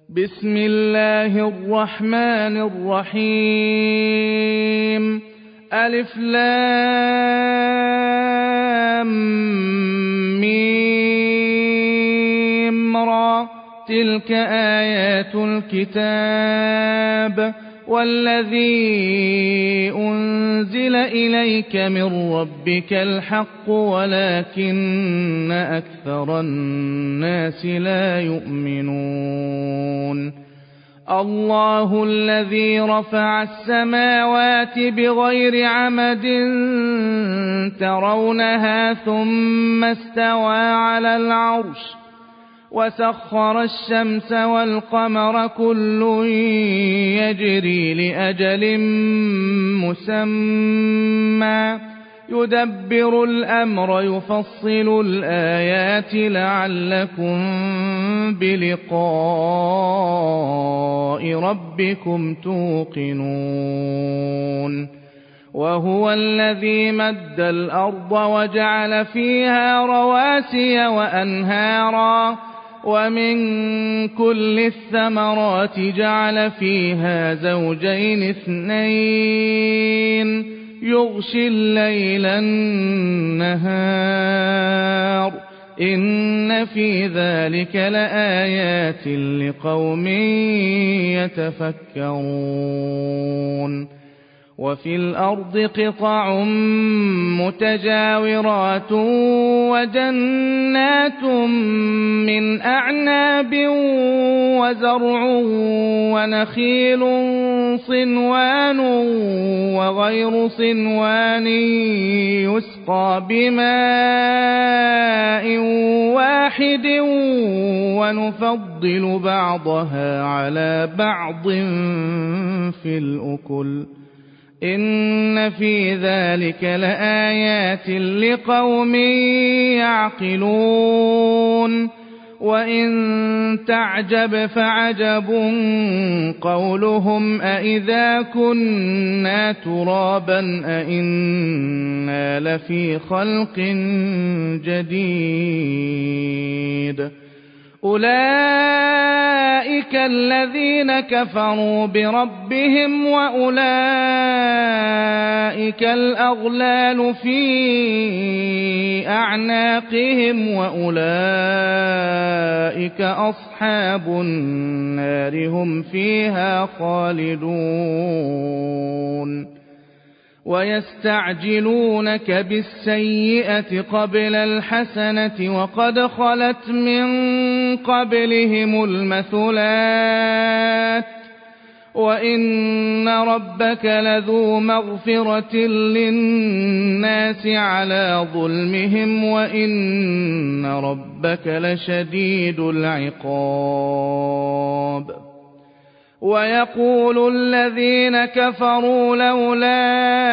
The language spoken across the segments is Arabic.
بسم الله الرحمن الرحيم. ألف لام ميم را، تلك آيات الكتاب والذي أنزل إليك من ربك الحق ولكن أكثر الناس لا يؤمنون. الله الذي رفع السماوات بغير عمد ترونها ثم استوى على العرش وسخر الشمس والقمر كل يجري لأجل مسمى يدبر الأمر يفصل الآيات لعلكم بلقاء ربكم توقنون. وهو الذي مد الأرض وجعل فيها رواسي وأنهارا ومن كل الثمرات جعل فيها زوجين اثنين يغشي الليل النهار إن في ذلك لآيات لقوم يتفكرون. وفي الأرض قطع متجاورات وجنات من أعناب وزرع ونخيل صنوان وغير صنوان يسقى بماء واحد ونفضل بعضها على بعض في الأكل إن في ذلك لآيات لقوم يعقلون. وإن تعجب فعجب قولهم أإذا كنا ترابا أإنا لفي خلق جديد. أولئك الذين كفروا بربهم وأولئك الأغلال في أعناقهم وأولئك أصحاب النار هم فيها خالدون. ويستعجلونك بالسيئة قبل الحسنة وقد خلت من قبلهم المثلات وإن ربك لذو مغفرة للناس على ظلمهم وإن ربك لشديد العقاب. ويقول الذين كفروا لولا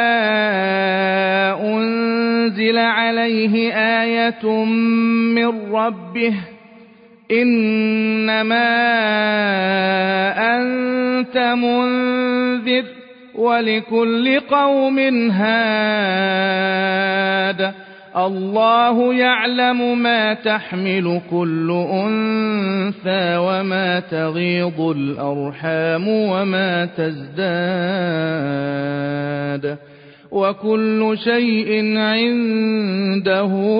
أنزل عليه آية من ربه إنما أنت منذر ولكل قوم هاد. الله يعلم ما تحمل كل أنثى وما تغيض الأرحام وما تزداد وكل شيء عنده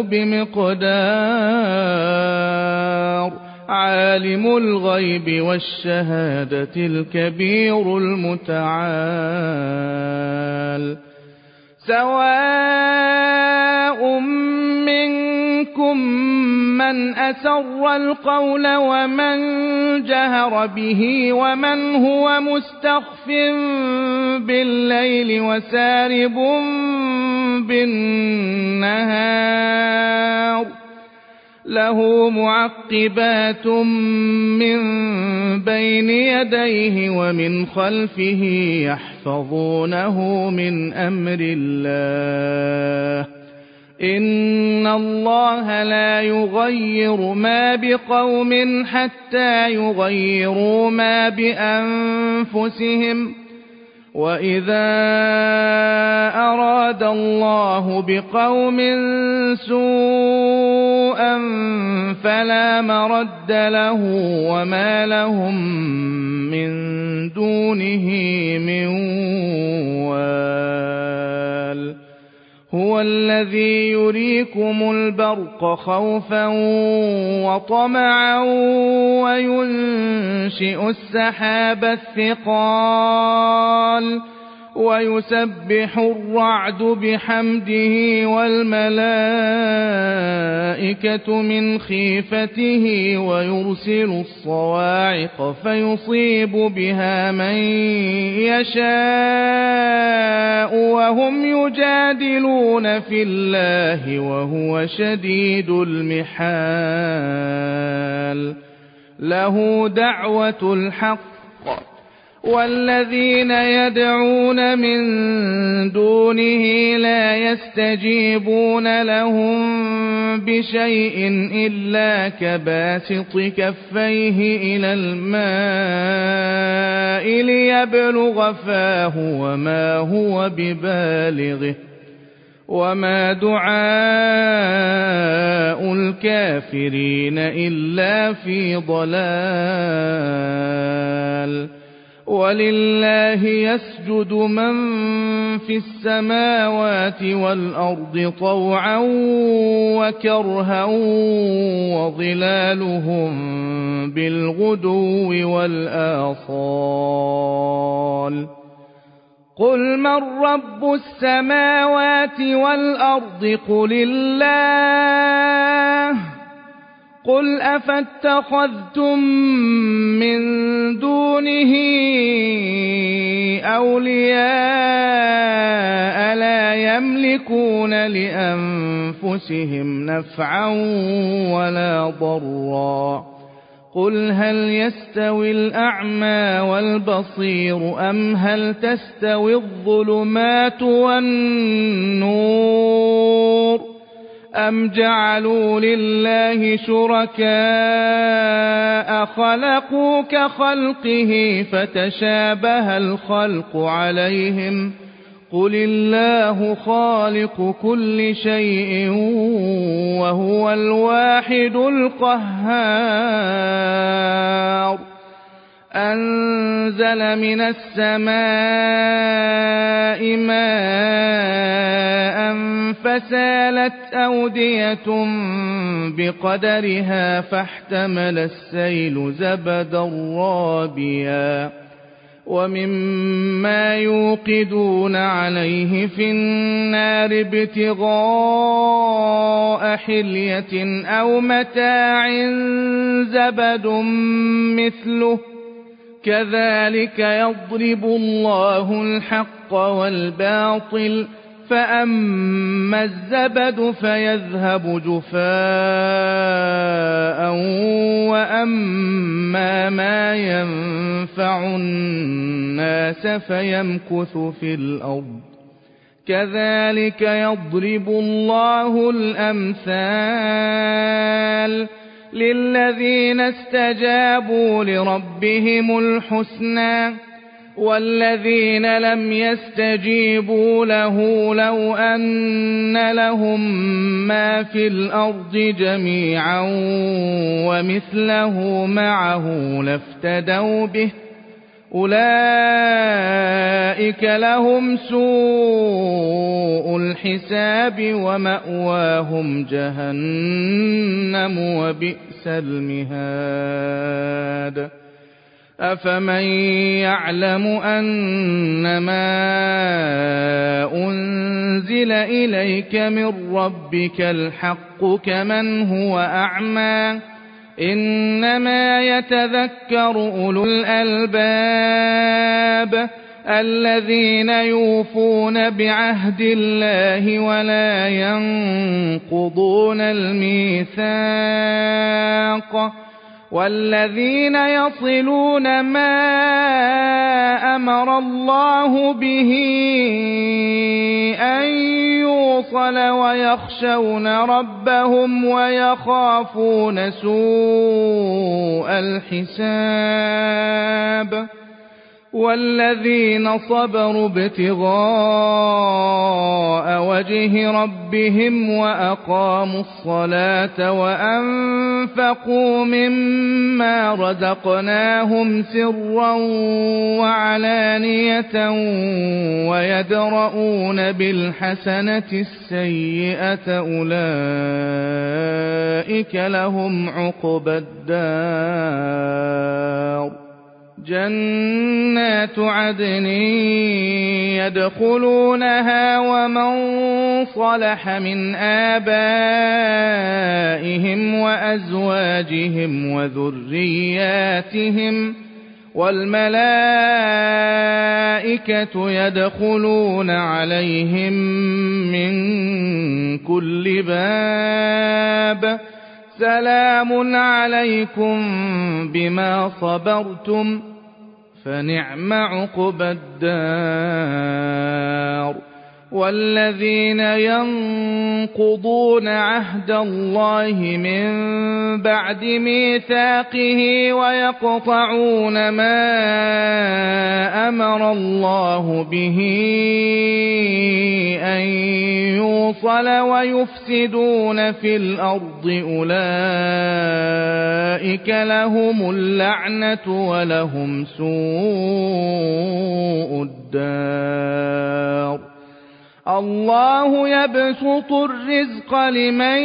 بمقدار. عالم الغيب والشهادة الكبير المتعال. سواء منكم من أسر القول ومن جهر به ومن هو مستخف بالليل وسارب بالنهار له معقبات من بين يديه ومن خلفه يحفظونه من أمر الله. إن الله لا يغير ما بقوم حتى يغيروا ما بأنفسهم وإذا أراد الله بقوم سوءا سوءا فلا مرد له وما لهم من دونه من وال هو الذي يريكم البرق خوفا وطمعا وينشئ السحاب الثقال ويسبح الرعد بحمده والملائكة من خيفته ويرسل الصواعق فيصيب بها من يشاء وهم يجادلون في الله وهو شديد المحال له دعوة الحق والذين يدعون من دونه لا يستجيبون لهم بشيء إلا كباسط كفيه إلى الماء ليبلغ فاه وما هو ببالغه وما دعاء الكافرين إلا في ضلال ولله يسجد من في السماوات والأرض طوعا وكرها وظلالهم بالغدو والآصال قل من رب السماوات والأرض قل الله قل أفاتخذتم من دونه أولياء لا يملكون لأنفسهم نفعا ولا ضرا قل هل يستوي الأعمى والبصير أم هل تستوي الظلمات والنور أم جعلوا لله شركاء خلقوا كخلقه فتشابه الخلق عليهم قل الله خالق كل شيء وهو الواحد القهار أنزل من السماء ماء فسالت أودية بقدرها فاحتمل السيل زبدا رابيا ومما يوقدون عليه في النار ابتغاء حلية أو متاع زبد مثله كذلك يضرب الله الحق والباطل فأما الزبد فيذهب جفاء وأما ما ينفع الناس فيمكث في الأرض كذلك يضرب الله الأمثال للذين استجابوا لربهم الحسنى والذين لم يستجيبوا له لو أن لهم ما في الأرض جميعا ومثله معه لافتدوا به أولئك لهم سوء الحساب ومأواهم جهنم وبئس المهاد أفمن يعلم أنما أنزل إليك من ربك الحق كمن هو أعمى إنما يتذكر أولو الألباب الذين يوفون بعهد الله ولا ينقضون الميثاق والذين يصلون ما أمر الله به أن يوصل ويخشون ربهم ويخافون سوء الحساب والذين صبروا ابتغاء وجه ربهم وأقاموا الصلاة وأنفقوا مما رزقناهم سرا وعلانية ويدرؤون بالحسنة السيئة أولئك لهم عقبى الدار جنات عدن يدخلونها ومن صلح من آبائهم وأزواجهم وذرياتهم والملائكة يدخلون عليهم من كل باب سلام عليكم بما صبرتم فنعم عقبى الدار والذين ينقضون عهد الله من بعد ميثاقه ويقطعون ما أمر الله به أن يوصل ويفسدون في الأرض أولئك لهم اللعنة ولهم سوء الدار الله يبسط الرزق لمن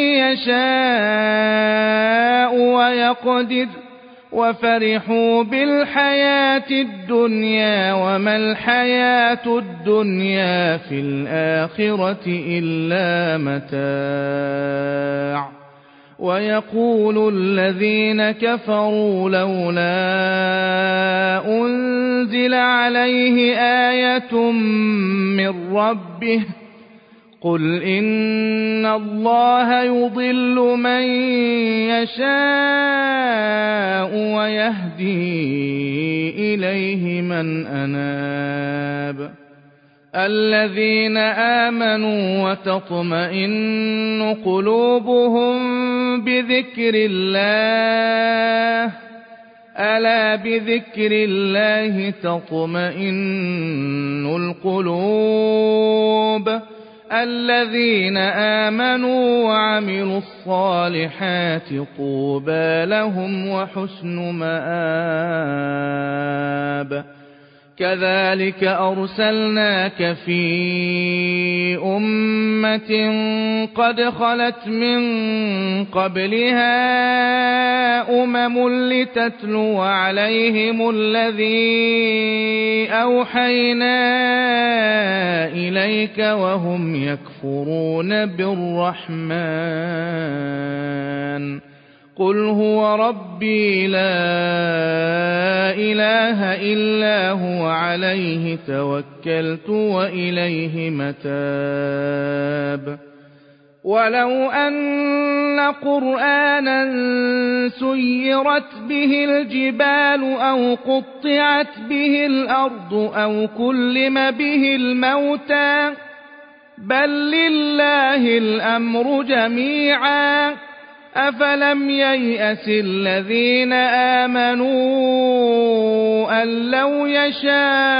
يشاء ويقدر وفرحوا بالحياة الدنيا وما الحياة الدنيا في الآخرة إلا متاع ويقول الذين كفروا لولا أنزل عليه آية من ربه قل إن الله يضل من يشاء ويهدي إليه من أناب الذين آمنوا وتطمئن قلوبهم بذكر الله ألا بذكر الله تطمئن القلوب الذين آمنوا وعملوا الصالحات طوبى لهم وحسن مآب كذلك أرسلناك في أمة قد خلت من قبلها لتتلو عليهم الذي أوحينا إليك وهم يكفرون بالرحمن قل هو ربي لا إله إلا هو عليه توكلت وإليه متاب ولو أن قرآنا سيرت به الجبال أو قطعت به الأرض أو كلم به الموتى بل لله الأمر جميعا أفلم ييأس الذين آمنوا أن لو يشاء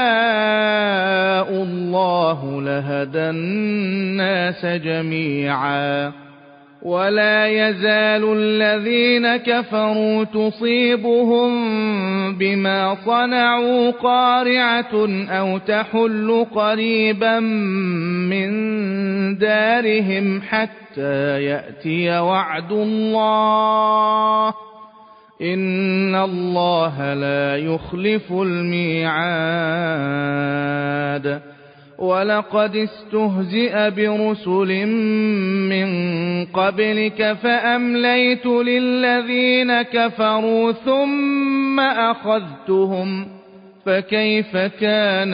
الله لهدى الناس جميعا ولا يزال الذين كفروا تصيبهم بما صنعوا قارعة أو تحل قريبا من دارهم حتى يأتي وعد الله إن الله لا يخلف الميعاد ولقد استهزئ برسل من قبلك فأمليت للذين كفروا ثم أخذتهم فكيف كان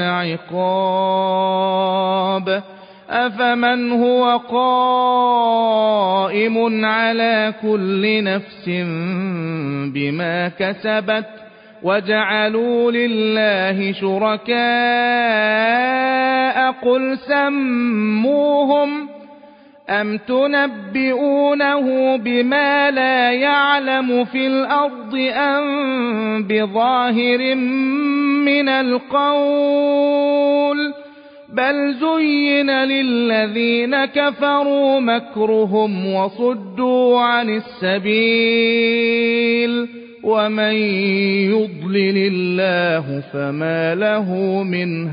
عقاب أفمن هو قائم على كل نفس بما كسبت وجعلوا لله شركاء قل سموهم أم تنبئونه بما لا يعلم في الأرض أم بظاهر من القول بل زين للذين كفروا مكرهم وصدوا عن السبيل ومن يضلل الله فما له من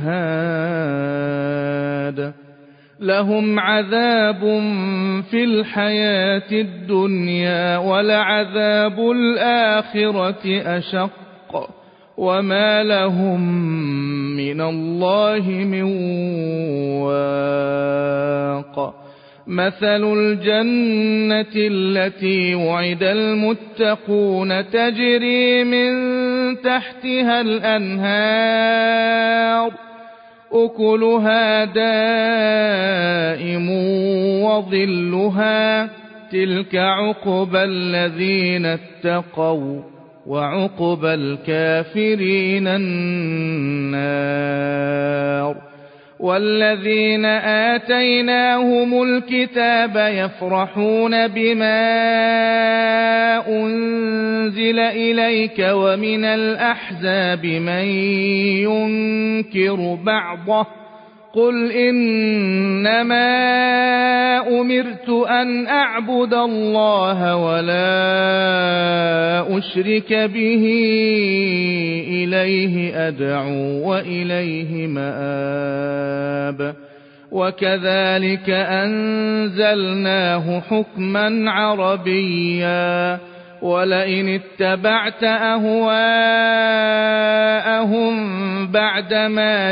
هاد لهم عذاب في الحياة الدنيا ولعذاب الآخرة أشق وما لهم من الله من واق مثل الجنة التي وعد المتقون تجري من تحتها الأنهار أكلها دائم وظلها تلك عقبى الذين اتقوا وعقبى الكافرين النار والذين آتيناهم الكتاب يفرحون بما أنزل إليك ومن الأحزاب من ينكر بعضه قل إنما أمرت أن أعبد الله ولا أشرك به إليه أدعو وإليه مآب وكذلك أنزلناه حكما عربيا ولئن اتبعت أهواءهم بعدما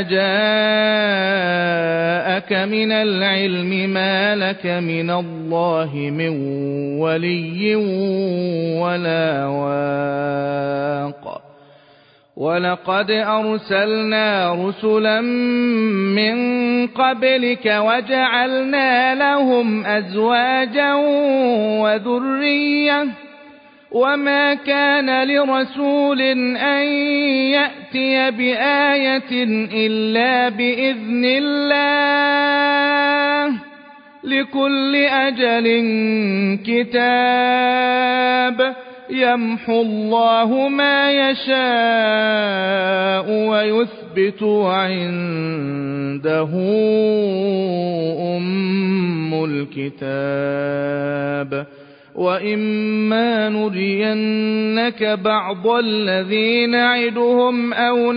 جاءك من العلم ما لك من الله من ولي ولا واق ولقد أرسلنا رسلا من قبلك وجعلنا لهم أزواجا وذرية وما كان لرسول أن يأتي بآية إلا بإذن الله لكل أجل كتاب يمحو الله ما يشاء ويثبت وعنده أم الكتاب وإما نرينك بعض الذي نعدهم أو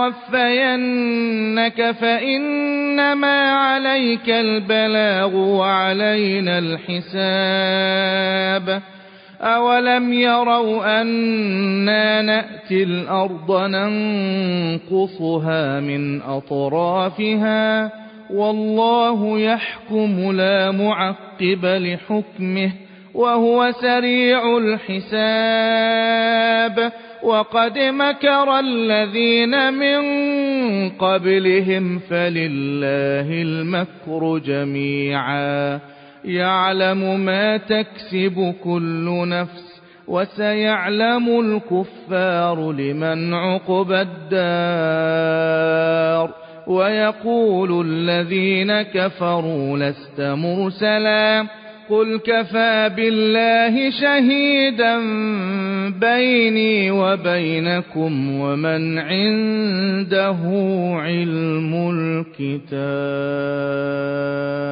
نتوفينك فإنما عليك البلاغ وعلينا الحساب أولم يروا أنا نأتي الأرض ننقصها من أطرافها والله يحكم لا معقب لحكمه وهو سريع الحساب وقد مكر الذين من قبلهم فلله المكر جميعا يعلم ما تكسب كل نفس وسيعلم الكفار لمن عقبى الدار ويقول الذين كفروا لست مرسلا قل كفى بالله شهيدا بيني وبينكم ومن عنده علم الكتاب